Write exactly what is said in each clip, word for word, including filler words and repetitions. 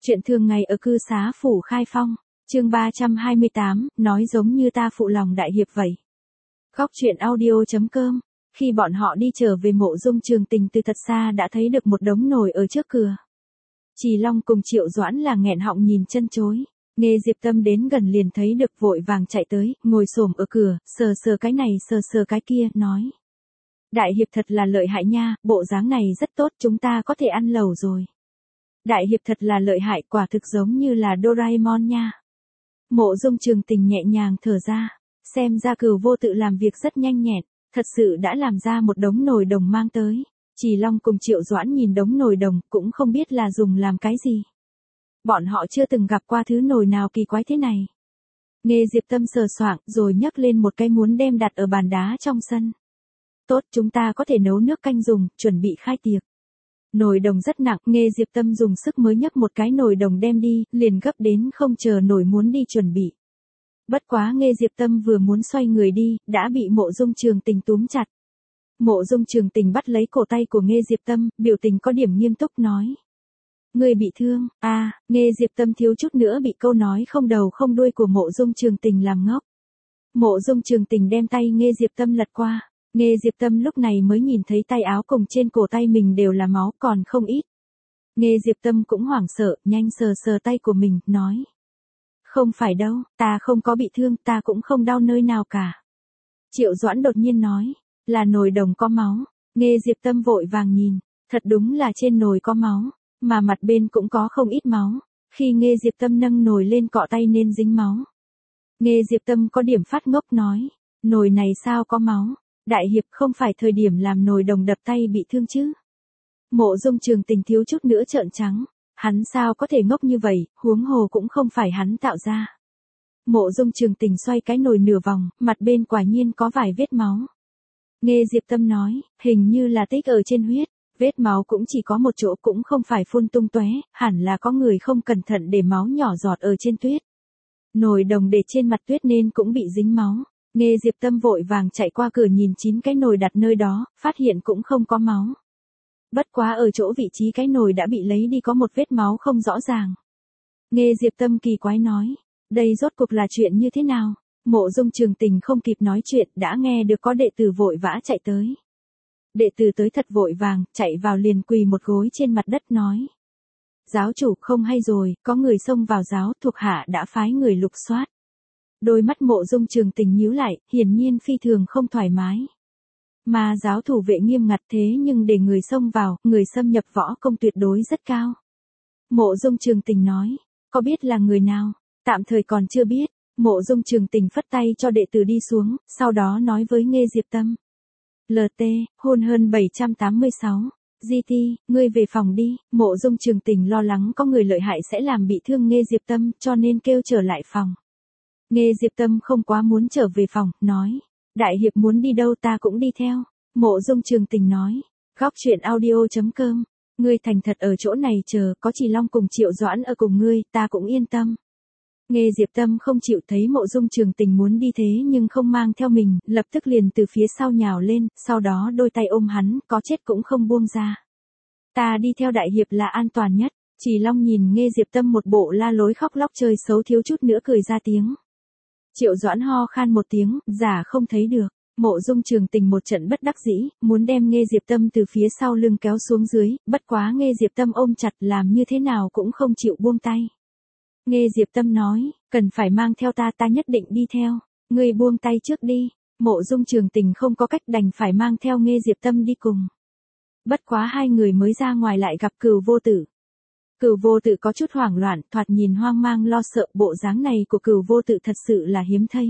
Chuyện thường ngày ở cư xá phủ Khai Phong, chương ba trăm hai mươi tám, nói giống như ta phụ lòng đại hiệp vậy. Góc truyện audio.com, khi bọn họ đi trở về mộ Dung Trường Tình từ thật xa đã thấy được một đống nồi ở trước cửa. Trì Long cùng Triệu Doãn là nghẹn họng nhìn chân chối. Nghe Diệp Tâm đến gần liền thấy được vội vàng chạy tới, ngồi xổm ở cửa, sờ sờ cái này sờ sờ cái kia, nói. Đại hiệp thật là lợi hại nha, bộ dáng này rất tốt, chúng ta có thể ăn lẩu rồi. Đại hiệp thật là lợi hại, quả thực giống như là Doraemon nha. Mộ Dung Trường Tình nhẹ nhàng thở ra, xem ra Cửu Vô Tự làm việc rất nhanh nhẹn, thật sự đã làm ra một đống nồi đồng mang tới. Trì Long cùng Triệu Doãn nhìn đống nồi đồng cũng không biết là dùng làm cái gì. Bọn họ chưa từng gặp qua thứ nồi nào kỳ quái thế này. Nghe Diệp Tâm sờ soạng rồi nhấc lên một cái muốn đem đặt ở bàn đá trong sân. Tốt, chúng ta có thể nấu nước canh dùng, chuẩn bị khai tiệc. Nồi đồng rất nặng, nghe Diệp Tâm dùng sức mới nhấc một cái nồi đồng đem đi, liền gấp đến không chờ nổi muốn đi chuẩn bị. Bất quá nghe Diệp Tâm vừa muốn xoay người đi, đã bị Mộ Dung Trường Tình túm chặt. Mộ Dung Trường Tình bắt lấy cổ tay của nghe Diệp Tâm, biểu tình có điểm nghiêm túc nói. Người bị thương, à, nghe Diệp Tâm thiếu chút nữa bị câu nói không đầu không đuôi của Mộ Dung Trường Tình làm ngốc. Mộ Dung Trường Tình đem tay nghe Diệp Tâm lật qua. Nghe Diệp Tâm lúc này mới nhìn thấy tay áo cùng trên cổ tay mình đều là máu còn không ít. Nghe Diệp Tâm cũng hoảng sợ, nhanh sờ sờ tay của mình, nói. Không phải đâu, ta không có bị thương, ta cũng không đau nơi nào cả. Triệu Doãn đột nhiên nói, là nồi đồng có máu. Nghe Diệp Tâm vội vàng nhìn, thật đúng là trên nồi có máu, mà mặt bên cũng có không ít máu. Khi nghe Diệp Tâm nâng nồi lên cọ tay nên dính máu. Nghe Diệp Tâm có điểm phát ngốc nói, nồi này sao có máu? Đại hiệp không phải thời điểm làm nồi đồng đập tay bị thương chứ. Mộ Dung Trường Tình thiếu chút nữa trợn trắng, hắn sao có thể ngốc như vậy, huống hồ cũng không phải hắn tạo ra. Mộ Dung Trường Tình xoay cái nồi nửa vòng, mặt bên quả nhiên có vài vết máu. Nghe Diệp Tâm nói, hình như là tích ở trên huyết, vết máu cũng chỉ có một chỗ cũng không phải phun tung tóe, hẳn là có người không cẩn thận để máu nhỏ giọt ở trên tuyết. Nồi đồng để trên mặt tuyết nên cũng bị dính máu. Nghe Diệp Tâm vội vàng chạy qua cửa nhìn chín cái nồi đặt nơi đó, phát hiện cũng không có máu. Bất quá ở chỗ vị trí cái nồi đã bị lấy đi có một vết máu không rõ ràng. Nghe Diệp Tâm kỳ quái nói, đây rốt cuộc là chuyện như thế nào? Mộ Dung Trường Tình không kịp nói chuyện đã nghe được có đệ tử vội vã chạy tới. Đệ tử tới thật vội vàng, chạy vào liền quỳ một gối trên mặt đất nói. Giáo chủ không hay rồi, có người xông vào giáo, thuộc hạ đã phái người lục soát. Đôi mắt Mộ Dung Trường Tình nhíu lại, hiển nhiên phi thường không thoải mái. Mà giáo thủ vệ nghiêm ngặt thế nhưng để người xông vào, người xâm nhập võ công tuyệt đối rất cao. Mộ Dung Trường Tình nói, có biết là người nào? Tạm thời còn chưa biết. Mộ Dung Trường Tình phất tay cho đệ tử đi xuống, sau đó nói với Nghe Diệp Tâm. lờ tê, hôn hơn bảy trăm tám mươi sáu. giê tê, ngươi về phòng đi. Mộ Dung Trường Tình lo lắng có người lợi hại sẽ làm bị thương Nghe Diệp Tâm cho nên kêu trở lại phòng. Nghe Diệp Tâm không quá muốn trở về phòng, nói. Đại hiệp muốn đi đâu ta cũng đi theo. Mộ Dung Trường Tình nói. Góc truyện audio.com. Ngươi thành thật ở chỗ này chờ, có Trì Long cùng Triệu Doãn ở cùng ngươi, ta cũng yên tâm. Nghe Diệp Tâm không chịu thấy Mộ Dung Trường Tình muốn đi thế nhưng không mang theo mình, lập tức liền từ phía sau nhào lên, sau đó đôi tay ôm hắn, có chết cũng không buông ra. Ta đi theo đại hiệp là an toàn nhất. Trì Long nhìn Nghe Diệp Tâm một bộ la lối khóc lóc chơi xấu thiếu chút nữa cười ra tiếng. Triệu Doãn ho khan một tiếng, giả không thấy được. Mộ Dung Trường Tình một trận bất đắc dĩ, muốn đem Nghe Diệp Tâm từ phía sau lưng kéo xuống dưới, bất quá Nghe Diệp Tâm ôm chặt làm như thế nào cũng không chịu buông tay. Nghe Diệp Tâm nói, cần phải mang theo ta ta nhất định đi theo, ngươi buông tay trước đi. Mộ Dung Trường Tình không có cách đành phải mang theo Nghe Diệp Tâm đi cùng. Bất quá hai người mới ra ngoài lại gặp Cửu Vô Tự. Cửu Vô Tự có chút hoảng loạn, thoạt nhìn hoang mang lo sợ, bộ dáng này của Cửu Vô Tự thật sự là hiếm thấy.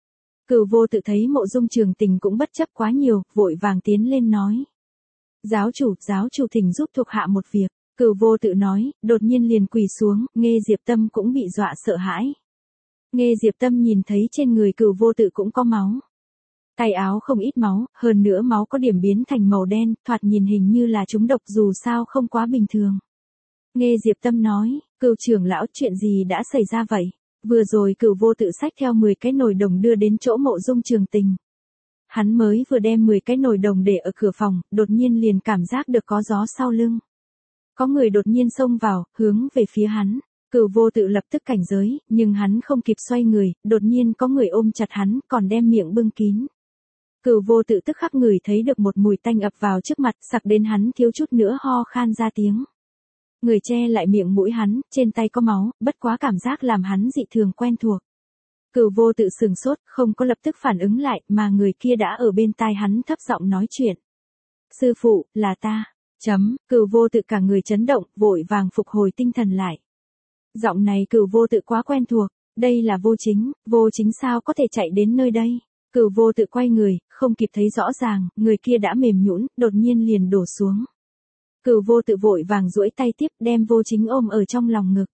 Cửu Vô Tự thấy Mộ Dung Trường Tình cũng bất chấp quá nhiều, vội vàng tiến lên nói. Giáo chủ, giáo chủ thỉnh giúp thuộc hạ một việc. Cửu Vô Tự nói, đột nhiên liền quỳ xuống, Nghe Diệp Tâm cũng bị dọa sợ hãi. Nghe Diệp Tâm nhìn thấy trên người Cửu Vô Tự cũng có máu. Tay áo không ít máu, hơn nữa máu có điểm biến thành màu đen, thoạt nhìn hình như là trúng độc dù sao không quá bình thường. Nghe Diệp Tâm nói, Cửu trưởng lão chuyện gì đã xảy ra vậy? Vừa rồi Cửu Vô Tự xách theo mười cái nồi đồng đưa đến chỗ Mộ Dung Trường Tình. Hắn mới vừa đem mười cái nồi đồng để ở cửa phòng, đột nhiên liền cảm giác được có gió sau lưng. Có người đột nhiên xông vào, hướng về phía hắn. Cửu Vô Tự lập tức cảnh giới, nhưng hắn không kịp xoay người, đột nhiên có người ôm chặt hắn, còn đem miệng bưng kín. Cửu Vô Tự tức khắc ngửi thấy được một mùi tanh ập vào trước mặt, sặc đến hắn thiếu chút nữa ho khan ra tiếng. Người che lại miệng mũi hắn, trên tay có máu, bất quá cảm giác làm hắn dị thường quen thuộc. Cửu Vô Tự sừng sốt, không có lập tức phản ứng lại, mà người kia đã ở bên tai hắn thấp giọng nói chuyện. Sư phụ, là ta. Chấm, Cửu Vô Tự cả người chấn động, vội vàng phục hồi tinh thần lại. Giọng này Cửu Vô Tự quá quen thuộc, đây là Vô Chính, Vô Chính sao có thể chạy đến nơi đây? Cửu Vô Tự quay người, không kịp thấy rõ ràng, người kia đã mềm nhũn, đột nhiên liền đổ xuống. Cửu Vô Tự vội vàng duỗi tay tiếp, đem Vô Chính ôm ở trong lòng ngực.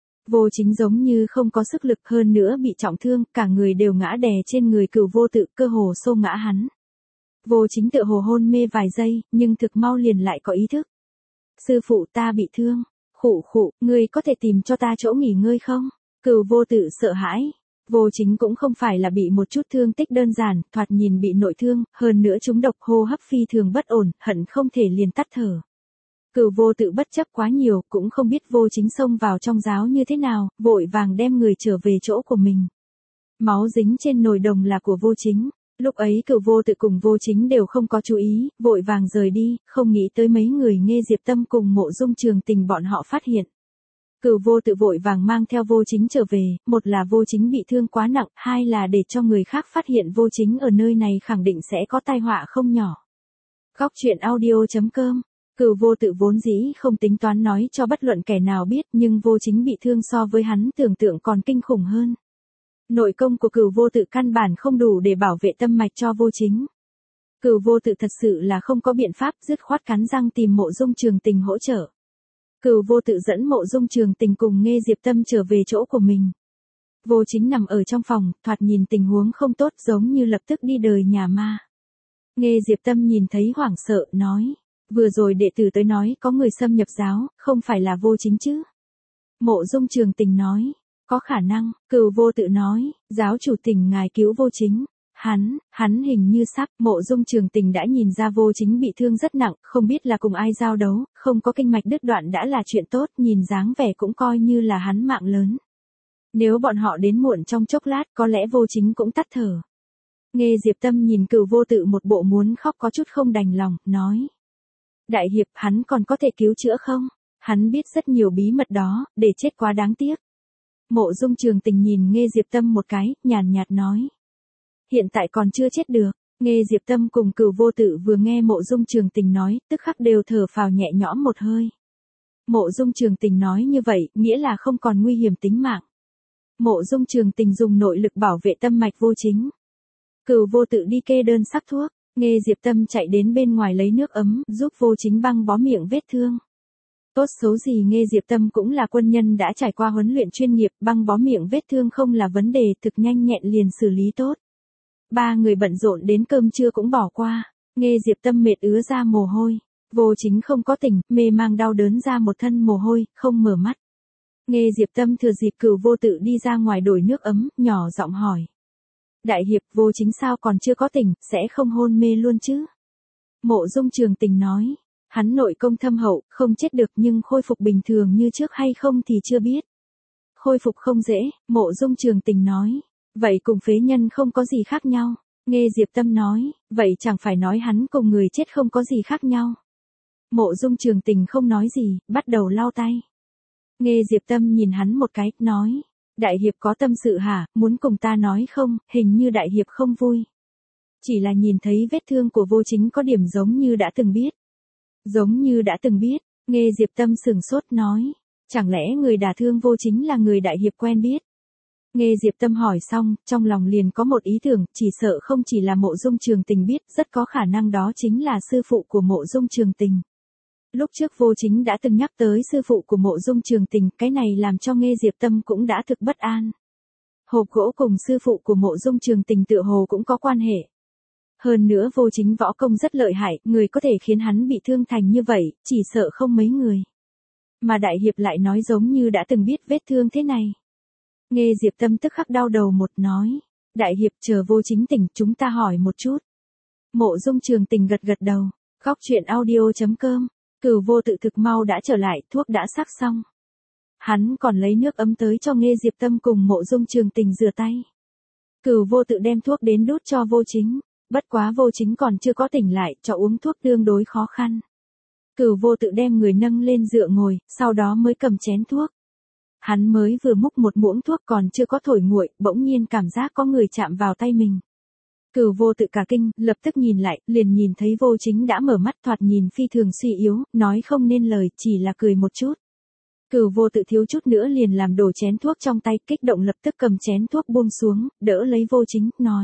Vô Chính giống như không có sức lực, hơn nữa bị trọng thương, cả người đều ngã đè trên người Cửu Vô Tự, cơ hồ xô ngã hắn. Vô Chính tựa hồ hôn mê vài giây, nhưng thực mau liền lại có ý thức. Sư phụ, ta bị thương. Khụ khụ, ngươi có thể tìm cho ta chỗ nghỉ ngơi không? Cửu Vô Tự sợ hãi. Vô Chính cũng không phải là bị một chút thương tích đơn giản, thoạt nhìn bị nội thương, hơn nữa trúng độc, hô hấp phi thường bất ổn, hận không thể liền tắt thở. Cửu Vô Tự bất chấp quá nhiều, cũng không biết Vô Chính xông vào trong giáo như thế nào, vội vàng đem người trở về chỗ của mình. Máu dính trên nồi đồng là của Vô Chính. Lúc ấy Cửu Vô Tự cùng Vô Chính đều không có chú ý, vội vàng rời đi, không nghĩ tới mấy người Nghê Diệp Tâm cùng Mộ Dung Trường Tình bọn họ phát hiện. Cửu Vô Tự vội vàng mang theo Vô Chính trở về, một là Vô Chính bị thương quá nặng, hai là để cho người khác phát hiện Vô Chính ở nơi này khẳng định sẽ có tai họa không nhỏ. Góc truyện audio chấm com. Cửu Vô Tự vốn dĩ không tính toán nói cho bất luận kẻ nào biết, nhưng Vô Chính bị thương so với hắn tưởng tượng còn kinh khủng hơn. Nội công của Cửu Vô Tự căn bản không đủ để bảo vệ tâm mạch cho Vô Chính. Cửu Vô Tự thật sự là không có biện pháp, dứt khoát cắn răng tìm Mộ Dung Trường Tình hỗ trợ. Cửu Vô Tự dẫn Mộ Dung Trường Tình cùng Nghê Diệp Tâm trở về chỗ của mình. Vô Chính nằm ở trong phòng, thoạt nhìn tình huống không tốt, giống như lập tức đi đời nhà ma. Nghê Diệp Tâm nhìn thấy hoảng sợ, nói. Vừa rồi đệ tử tới nói có người xâm nhập giáo, không phải là Vô Chính chứ? Mộ Dung Trường Tình nói. Có khả năng, Cửu Vô Tự nói, giáo chủ Tình ngài cứu Vô Chính. Hắn, hắn hình như sắp, Mộ Dung Trường Tình đã nhìn ra Vô Chính bị thương rất nặng, không biết là cùng ai giao đấu, không có kinh mạch đứt đoạn đã là chuyện tốt, nhìn dáng vẻ cũng coi như là hắn mạng lớn. Nếu bọn họ đến muộn trong chốc lát, có lẽ Vô Chính cũng tắt thở. Nghê Diệp Tâm nhìn Cửu Vô Tự một bộ muốn khóc có chút không đành lòng, nói. Đại hiệp, hắn còn có thể cứu chữa không? Hắn biết rất nhiều bí mật đó, để chết quá đáng tiếc. Mộ Dung Trường Tình nhìn Nghê Diệp Tâm một cái, nhàn nhạt nói. Hiện tại còn chưa chết được. Nghê Diệp Tâm cùng Cửu Vô Tự vừa nghe Mộ Dung Trường Tình nói, tức khắc đều thở phào nhẹ nhõm một hơi. Mộ Dung Trường Tình nói như vậy, nghĩa là không còn nguy hiểm tính mạng. Mộ Dung Trường Tình dùng nội lực bảo vệ tâm mạch Vô Chính. Cửu Vô Tự đi kê đơn sắc thuốc. Nghê Diệp Tâm chạy đến bên ngoài lấy nước ấm, giúp Vô Chính băng bó miệng vết thương. Tốt xấu gì Nghê Diệp Tâm cũng là quân nhân đã trải qua huấn luyện chuyên nghiệp, băng bó miệng vết thương không là vấn đề, thực nhanh nhẹn liền xử lý tốt. Ba người bận rộn đến cơm trưa cũng bỏ qua, Nghê Diệp Tâm mệt ứa ra mồ hôi. Vô Chính không có tỉnh, mê mang đau đớn ra một thân mồ hôi, không mở mắt. Nghê Diệp Tâm thừa dịp Cửu Vô Tự đi ra ngoài đổi nước ấm, nhỏ giọng hỏi. Đại hiệp, Vô Chính sao còn chưa có tỉnh, sẽ không hôn mê luôn chứ? Mộ Dung Trường Tình nói. Hắn nội công thâm hậu, không chết được nhưng khôi phục bình thường như trước hay không thì chưa biết. Khôi phục không dễ, Mộ Dung Trường Tình nói. Vậy cùng phế nhân không có gì khác nhau. Nghê Diệp Tâm nói, vậy chẳng phải nói hắn cùng người chết không có gì khác nhau. Mộ Dung Trường Tình không nói gì, bắt đầu lau tay. Nghê Diệp Tâm nhìn hắn một cái, nói. Đại hiệp có tâm sự hả, muốn cùng ta nói không, hình như đại hiệp không vui. Chỉ là nhìn thấy vết thương của Vô Chính có điểm giống như đã từng biết. Giống như đã từng biết, Nghê Diệp Tâm sửng sốt nói. Chẳng lẽ người đả thương Vô Chính là người đại hiệp quen biết? Nghê Diệp Tâm hỏi xong, trong lòng liền có một ý tưởng, chỉ sợ không chỉ là Mộ Dung Trường Tình biết, rất có khả năng đó chính là sư phụ của Mộ Dung Trường Tình. Lúc trước Vô Chính đã từng nhắc tới sư phụ của Mộ Dung Trường Tình, cái này làm cho Nghê Diệp Tâm cũng đã thực bất an. Hộp gỗ cùng sư phụ của Mộ Dung Trường Tình tựa hồ cũng có quan hệ. Hơn nữa Vô Chính võ công rất lợi hại, người có thể khiến hắn bị thương thành như vậy, chỉ sợ không mấy người. Mà đại hiệp lại nói giống như đã từng biết vết thương thế này. Nghê Diệp Tâm tức khắc đau đầu một nói. Đại hiệp chờ Vô Chính tỉnh, chúng ta hỏi một chút. Mộ Dung Trường Tình gật gật đầu. Góc truyện audio chấm com Cửu Vô Tự thực mau đã trở lại, thuốc đã sắc xong. Hắn còn lấy nước ấm tới cho Nghê Diệp Tâm cùng Mộ Dung Trường Tình rửa tay. Cửu Vô Tự đem thuốc đến đút cho Vô Chính, bất quá Vô Chính còn chưa có tỉnh lại, cho uống thuốc tương đối khó khăn. Cửu Vô Tự đem người nâng lên dựa ngồi, sau đó mới cầm chén thuốc. Hắn mới vừa múc một muỗng thuốc còn chưa có thổi nguội, bỗng nhiên cảm giác có người chạm vào tay mình. Cửu Vô Tự cả kinh, lập tức nhìn lại, liền nhìn thấy Vô Chính đã mở mắt, thoạt nhìn phi thường suy yếu, nói không nên lời, chỉ là cười một chút. Cửu Vô Tự thiếu chút nữa liền làm đổ chén thuốc trong tay, kích động lập tức cầm chén thuốc buông xuống, đỡ lấy Vô Chính, nói.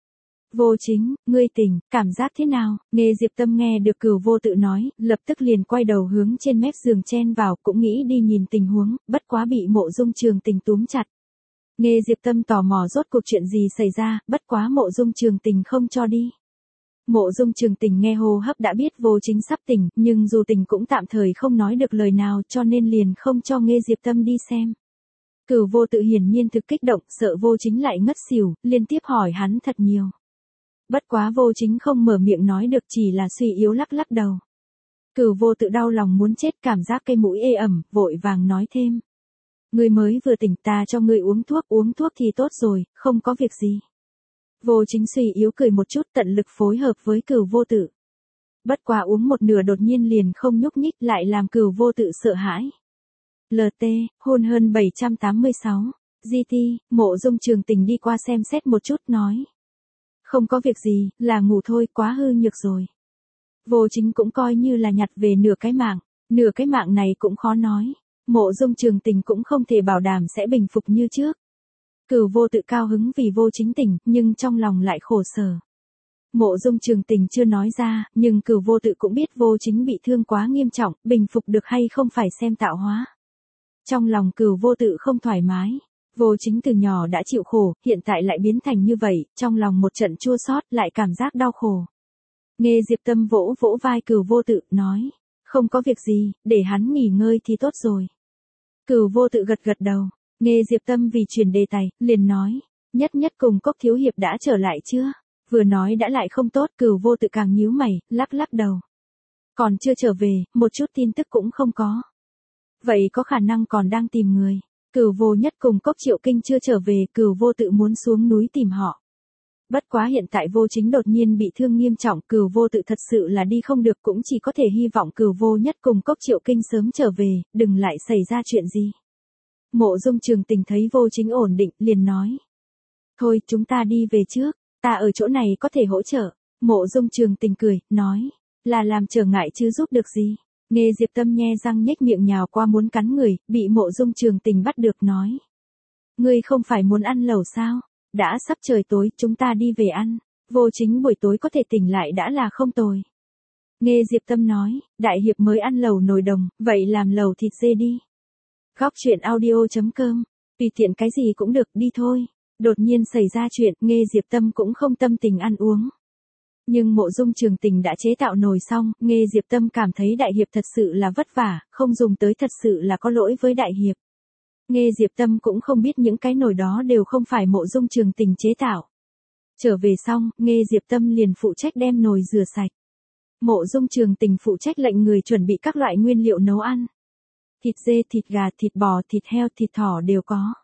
Vô Chính, ngươi tỉnh, cảm giác thế nào? Nghê Diệp Tâm nghe được Cửu Vô Tự nói, lập tức liền quay đầu hướng trên mép giường chen vào, cũng nghĩ đi nhìn tình huống, bất quá bị Mộ Dung Trường Tình túm chặt. Nghê Diệp Tâm tò mò rốt cuộc chuyện gì xảy ra, bất quá Mộ Dung Trường Tình không cho đi. Mộ Dung Trường Tình nghe hô hấp đã biết Vô Chính sắp tỉnh, nhưng dù tỉnh cũng tạm thời không nói được lời nào, cho nên liền không cho Nghê Diệp Tâm đi xem. Cửu Vô Tự hiển nhiên thực kích động, sợ Vô Chính lại ngất xỉu, liên tiếp hỏi hắn thật nhiều. Bất quá Vô Chính không mở miệng nói được, chỉ là suy yếu lắc lắc đầu. Cửu Vô Tự đau lòng muốn chết, cảm giác cây mũi ê ẩm, vội vàng nói thêm. Ngươi mới vừa tỉnh, ta cho ngươi uống thuốc, uống thuốc thì tốt rồi, không có việc gì. Vô Chính suy yếu cười một chút, tận lực phối hợp với Cửu Vô Tự. Bất quá uống một nửa đột nhiên liền không nhúc nhích, lại làm Cửu Vô Tự sợ hãi. lờ tê, hôn hơn bảy trăm tám mươi sáu, giê tê, Mộ Dung Trường Tình đi qua xem xét một chút, nói. Không có việc gì, là ngủ thôi, quá hư nhược rồi. Vô Chính cũng coi như là nhặt về nửa cái mạng, nửa cái mạng này cũng khó nói. Mộ Dung Trường Tình cũng không thể bảo đảm sẽ bình phục như trước. Cửu Vô Tự cao hứng vì Vô Chính tỉnh, nhưng trong lòng lại khổ sở. Mộ Dung Trường Tình chưa nói ra, nhưng Cửu Vô Tự cũng biết Vô Chính bị thương quá nghiêm trọng, bình phục được hay không phải xem tạo hóa. Trong lòng Cửu Vô Tự không thoải mái. Vô Chính từ nhỏ đã chịu khổ, hiện tại lại biến thành như vậy, trong lòng một trận chua xót, lại cảm giác đau khổ. Nghê Diệp Tâm vỗ vỗ vai Cửu Vô Tự, nói, không có việc gì, để hắn nghỉ ngơi thì tốt rồi. Cửu Vô Tự gật gật đầu, Nghê Diệp Tâm vì chuyển đề tài, liền nói, Nhất Nhất cùng Cốc thiếu hiệp đã trở lại chưa? Vừa nói đã lại không tốt, Cửu Vô Tự càng nhíu mày, lắc lắc đầu. Còn chưa trở về, một chút tin tức cũng không có. Vậy có khả năng còn đang tìm người. Cửu Vô Nhất cùng Cốc Triệu Kinh chưa trở về, Cửu Vô Tự muốn xuống núi tìm họ. Bất quá hiện tại Vô Chính đột nhiên bị thương nghiêm trọng, Cửu Vô Tự thật sự là đi không được, cũng chỉ có thể hy vọng Cửu Vô Nhất cùng Cốc Triệu Kinh sớm trở về, đừng lại xảy ra chuyện gì. Mộ Dung Trường Tình thấy Vô Chính ổn định, liền nói. Thôi, chúng ta đi về trước, ta ở chỗ này có thể hỗ trợ. Mộ Dung Trường Tình cười, nói, là làm trở ngại chứ giúp được gì. Nghê Diệp Tâm nhe răng nhếch miệng nhào qua muốn cắn người, bị Mộ Dung Trường Tình bắt được, nói. Ngươi không phải muốn ăn lẩu sao? Đã sắp trời tối, chúng ta đi về ăn. Vô Chính buổi tối có thể tỉnh lại đã là không tồi. Nghê Diệp Tâm nói, đại hiệp mới ăn lẩu nồi đồng, vậy làm lẩu thịt dê đi. Góc truyện audio chấm com, tùy tiện cái gì cũng được, đi thôi. Đột nhiên xảy ra chuyện, Nghê Diệp Tâm cũng không tâm tình ăn uống. Nhưng Mộ Dung Trường Tình đã chế tạo nồi xong, Nghê Diệp Tâm cảm thấy đại hiệp thật sự là vất vả, không dùng tới thật sự là có lỗi với đại hiệp. Nghê Diệp Tâm cũng không biết những cái nồi đó đều không phải Mộ Dung Trường Tình chế tạo. Trở về xong, Nghê Diệp Tâm liền phụ trách đem nồi rửa sạch. Mộ Dung Trường Tình phụ trách lệnh người chuẩn bị các loại nguyên liệu nấu ăn. Thịt dê, thịt gà, thịt bò, thịt heo, thịt thỏ đều có.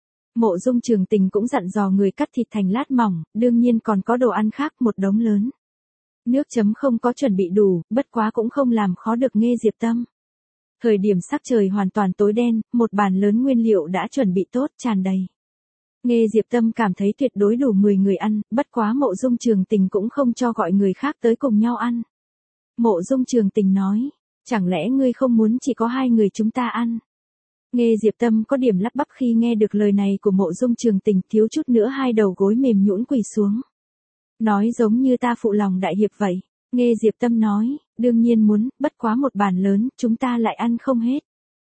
Mộ Dung Trường Tình cũng dặn dò người cắt thịt thành lát mỏng, đương nhiên còn có đồ ăn khác một đống lớn. Nước chấm không có chuẩn bị đủ, bất quá cũng không làm khó được Nghê Diệp Tâm. Thời điểm sắc trời hoàn toàn tối đen, một bàn lớn nguyên liệu đã chuẩn bị tốt, tràn đầy. Nghê Diệp Tâm cảm thấy tuyệt đối đủ mười người ăn, bất quá Mộ Dung Trường Tình cũng không cho gọi người khác tới cùng nhau ăn. Mộ Dung Trường Tình nói, chẳng lẽ ngươi không muốn chỉ có hai người chúng ta ăn? Nghê Diệp Tâm có điểm lắp bắp khi nghe được lời này của Mộ Dung Trường Tình, thiếu chút nữa hai đầu gối mềm nhũn quỳ xuống. Nói giống như ta phụ lòng đại hiệp vậy. Nghê Diệp Tâm nói, đương nhiên muốn, bất quá một bàn lớn, chúng ta lại ăn không hết.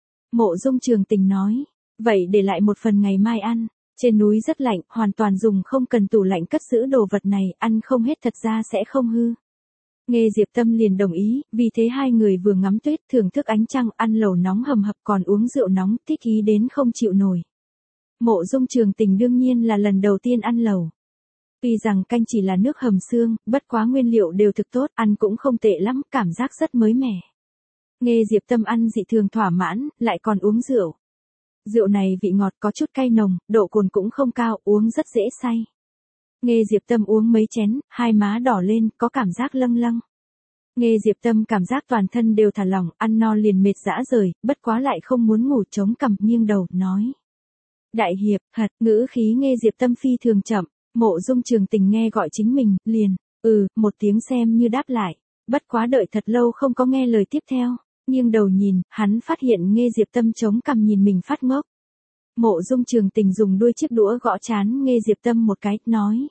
Mộ Dung Trường Tình nói, vậy để lại một phần ngày mai ăn. Trên núi rất lạnh, hoàn toàn dùng không cần tủ lạnh cất giữ đồ vật này, ăn không hết thật ra sẽ không hư. Nghê Diệp Tâm liền đồng ý, vì thế hai người vừa ngắm tuyết, thưởng thức ánh trăng, ăn lẩu nóng hầm hập, còn uống rượu nóng, thích ý đến không chịu nổi. Mộ Dung Trường Tình đương nhiên là lần đầu tiên ăn lẩu. Tuy rằng canh chỉ là nước hầm xương, bất quá nguyên liệu đều thực tốt, ăn cũng không tệ lắm, cảm giác rất mới mẻ. Nghe Diệp Tâm ăn dị thường thỏa mãn, lại còn uống rượu. Rượu này vị ngọt có chút cay nồng, độ cồn cũng không cao, uống rất dễ say. Nghe Diệp Tâm uống mấy chén, hai má đỏ lên, có cảm giác lâng lâng. Nghe Diệp Tâm cảm giác toàn thân đều thả lỏng, ăn no liền mệt dã rời, bất quá lại không muốn ngủ, chống cằm nghiêng đầu, nói. Đại hiệp, thật, ngữ khí Nghe Diệp Tâm phi thường chậm, Mộ Dung Trường Tình nghe gọi chính mình, liền, ừ, một tiếng xem như đáp lại. Bất quá đợi thật lâu không có nghe lời tiếp theo, nghiêng đầu nhìn, hắn phát hiện Nghe Diệp Tâm chống cằm nhìn mình phát ngốc. Mộ Dung Trường Tình dùng đuôi chiếc đũa gõ trán Nghe Diệp Tâm một cái, nói.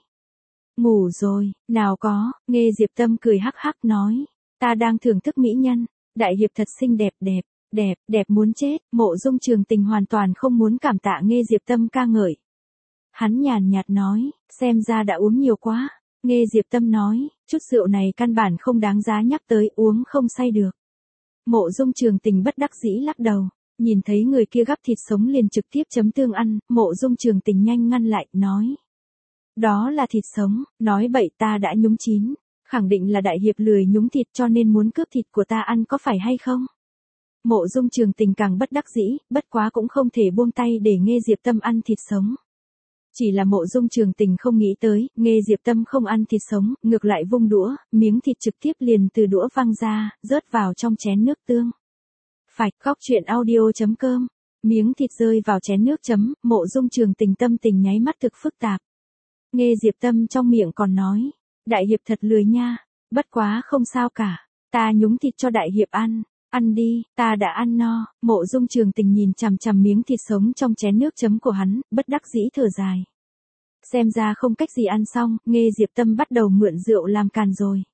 Ngủ rồi, nào có, Nghe Diệp Tâm cười hắc hắc nói. Ta đang thưởng thức mỹ nhân, đại hiệp thật xinh đẹp đẹp, đẹp, đẹp muốn chết. Mộ Dung Trường Tình hoàn toàn không muốn cảm tạ Nghe Diệp Tâm ca ngợi. Hắn nhàn nhạt nói, xem ra đã uống nhiều quá. Nghe Diệp Tâm nói, chút rượu này căn bản không đáng giá nhắc tới, uống không say được. Mộ Dung Trường Tình bất đắc dĩ lắc đầu, nhìn thấy người kia gắp thịt sống liền trực tiếp chấm tương ăn, Mộ Dung Trường Tình nhanh ngăn lại, nói. Đó là thịt sống, nói bậy, ta đã nhúng chín, khẳng định là đại hiệp lười nhúng thịt cho nên muốn cướp thịt của ta ăn, có phải hay không? Mộ Dung Trường Tình càng bất đắc dĩ, bất quá cũng không thể buông tay để Nghe Diệp Tâm ăn thịt sống. Chỉ là Mộ Dung Trường Tình không nghĩ tới, Nghe Diệp Tâm không ăn thịt sống, ngược lại vung đũa, miếng thịt trực tiếp liền từ đũa văng ra, rớt vào trong chén nước tương. Phạch, Khóc Chuyện Audio chấm com, miếng thịt rơi vào chén nước chấm, Mộ Dung Trường Tình tâm tình nháy mắt thực phức tạp. Nghe Diệp Tâm trong miệng còn nói, đại hiệp thật lười nha, bất quá không sao cả, ta nhúng thịt cho đại hiệp ăn, ăn đi, ta đã ăn no. Mộ Dung Trường Tình nhìn chằm chằm miếng thịt sống trong chén nước chấm của hắn, bất đắc dĩ thở dài. Xem ra không cách gì ăn xong, Nghe Diệp Tâm bắt đầu mượn rượu làm càn rồi.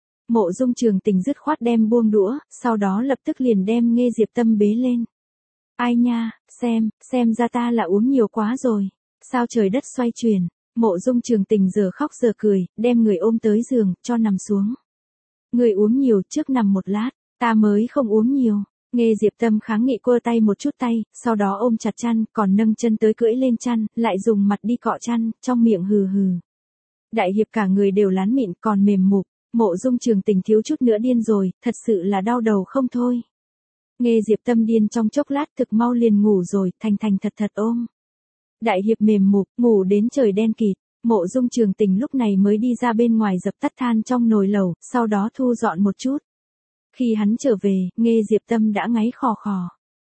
Mộ Dung Trường Tình dứt khoát đem buông đũa, sau đó lập tức liền đem Nghe Diệp Tâm bế lên. Ai nha, xem, xem ra ta là uống nhiều quá rồi, sao trời đất xoay chuyển. Mộ Dung Trường Tình giờ khóc giờ cười, đem người ôm tới giường, cho nằm xuống. Người uống nhiều, trước nằm một lát, ta mới không uống nhiều. Nghe Diệp Tâm kháng nghị cua tay một chút tay, sau đó ôm chặt chăn, còn nâng chân tới cưỡi lên chăn, lại dùng mặt đi cọ chăn, trong miệng hừ hừ. Đại hiệp cả người đều lán mịn, còn mềm mục. Mộ Dung Trường Tình thiếu chút nữa điên rồi, thật sự là đau đầu không thôi. Nghe Diệp Tâm điên trong chốc lát, thực mau liền ngủ rồi, thành thành thật thật ôm. Đại hiệp mềm mục, ngủ đến trời đen kịt. Mộ Dung Trường Tình lúc này mới đi ra bên ngoài dập tắt than trong nồi lẩu, sau đó thu dọn một chút. Khi hắn trở về, Nghe Diệp Tâm đã ngáy khò khò.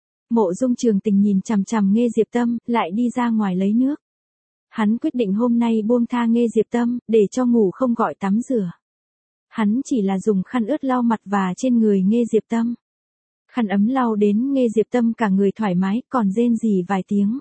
Mộ Dung Trường Tình nhìn chằm chằm Nghe Diệp Tâm, lại đi ra ngoài lấy nước. Hắn quyết định hôm nay buông tha Nghe Diệp Tâm, để cho ngủ không gọi tắm rửa. Hắn chỉ là dùng khăn ướt lau mặt và trên người Nghe Diệp Tâm. Khăn ấm lau đến Nghe Diệp Tâm cả người thoải mái, còn rên rỉ vài tiếng.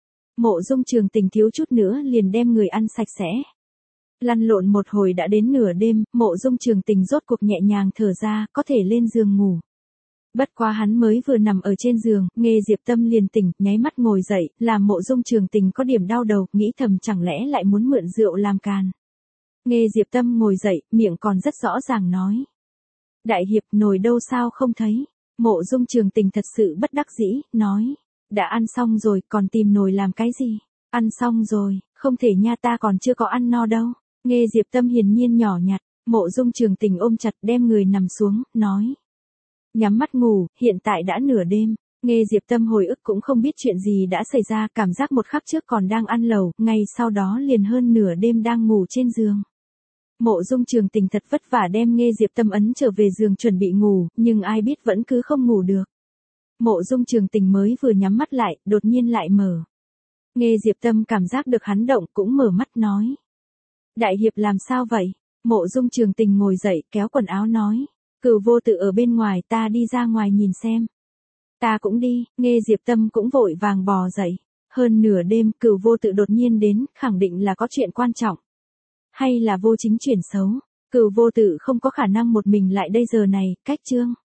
Mộ Dung Trường Tình thiếu chút nữa liền đem người ăn sạch sẽ. Lăn lộn một hồi đã đến nửa đêm, Mộ Dung Trường Tình rốt cuộc nhẹ nhàng thở ra, có thể lên giường ngủ. Bất quá hắn mới vừa nằm ở trên giường, Nghe Diệp Tâm liền tỉnh, nháy mắt ngồi dậy, làm Mộ Dung Trường Tình có điểm đau đầu, nghĩ thầm chẳng lẽ lại muốn mượn rượu làm càn. Nghe Diệp Tâm ngồi dậy, miệng còn rất rõ ràng nói. Đại hiệp, nồi đâu sao không thấy. Mộ Dung Trường Tình thật sự bất đắc dĩ, nói. Đã ăn xong rồi, còn tìm nồi làm cái gì? Ăn xong rồi, không thể nha, ta còn chưa có ăn no đâu. Nghe Diệp Tâm hiển nhiên nhỏ nhặt, Mộ Dung Trường Tình ôm chặt đem người nằm xuống, nói. Nhắm mắt ngủ, hiện tại đã nửa đêm. Nghe Diệp Tâm hồi ức cũng không biết chuyện gì đã xảy ra, cảm giác một khắc trước còn đang ăn lẩu, ngay sau đó liền hơn nửa đêm đang ngủ trên giường. Mộ Dung Trường Tình thật vất vả đem Nghe Diệp Tâm ấn trở về giường chuẩn bị ngủ, nhưng ai biết vẫn cứ không ngủ được. Mộ Dung Trường Tình mới vừa nhắm mắt lại, đột nhiên lại mở. Nghe Diệp Tâm cảm giác được hắn động, cũng mở mắt nói. Đại hiệp làm sao vậy? Mộ Dung Trường Tình ngồi dậy, kéo quần áo nói. Cửu Vô Tự ở bên ngoài, ta đi ra ngoài nhìn xem. Ta cũng đi. Nghe Diệp Tâm cũng vội vàng bò dậy. Hơn nửa đêm, Cửu Vô Tự đột nhiên đến, khẳng định là có chuyện quan trọng. Hay là vô chính chuyển xấu. Cửu Vô Tự không có khả năng một mình lại đây giờ này, cách chương.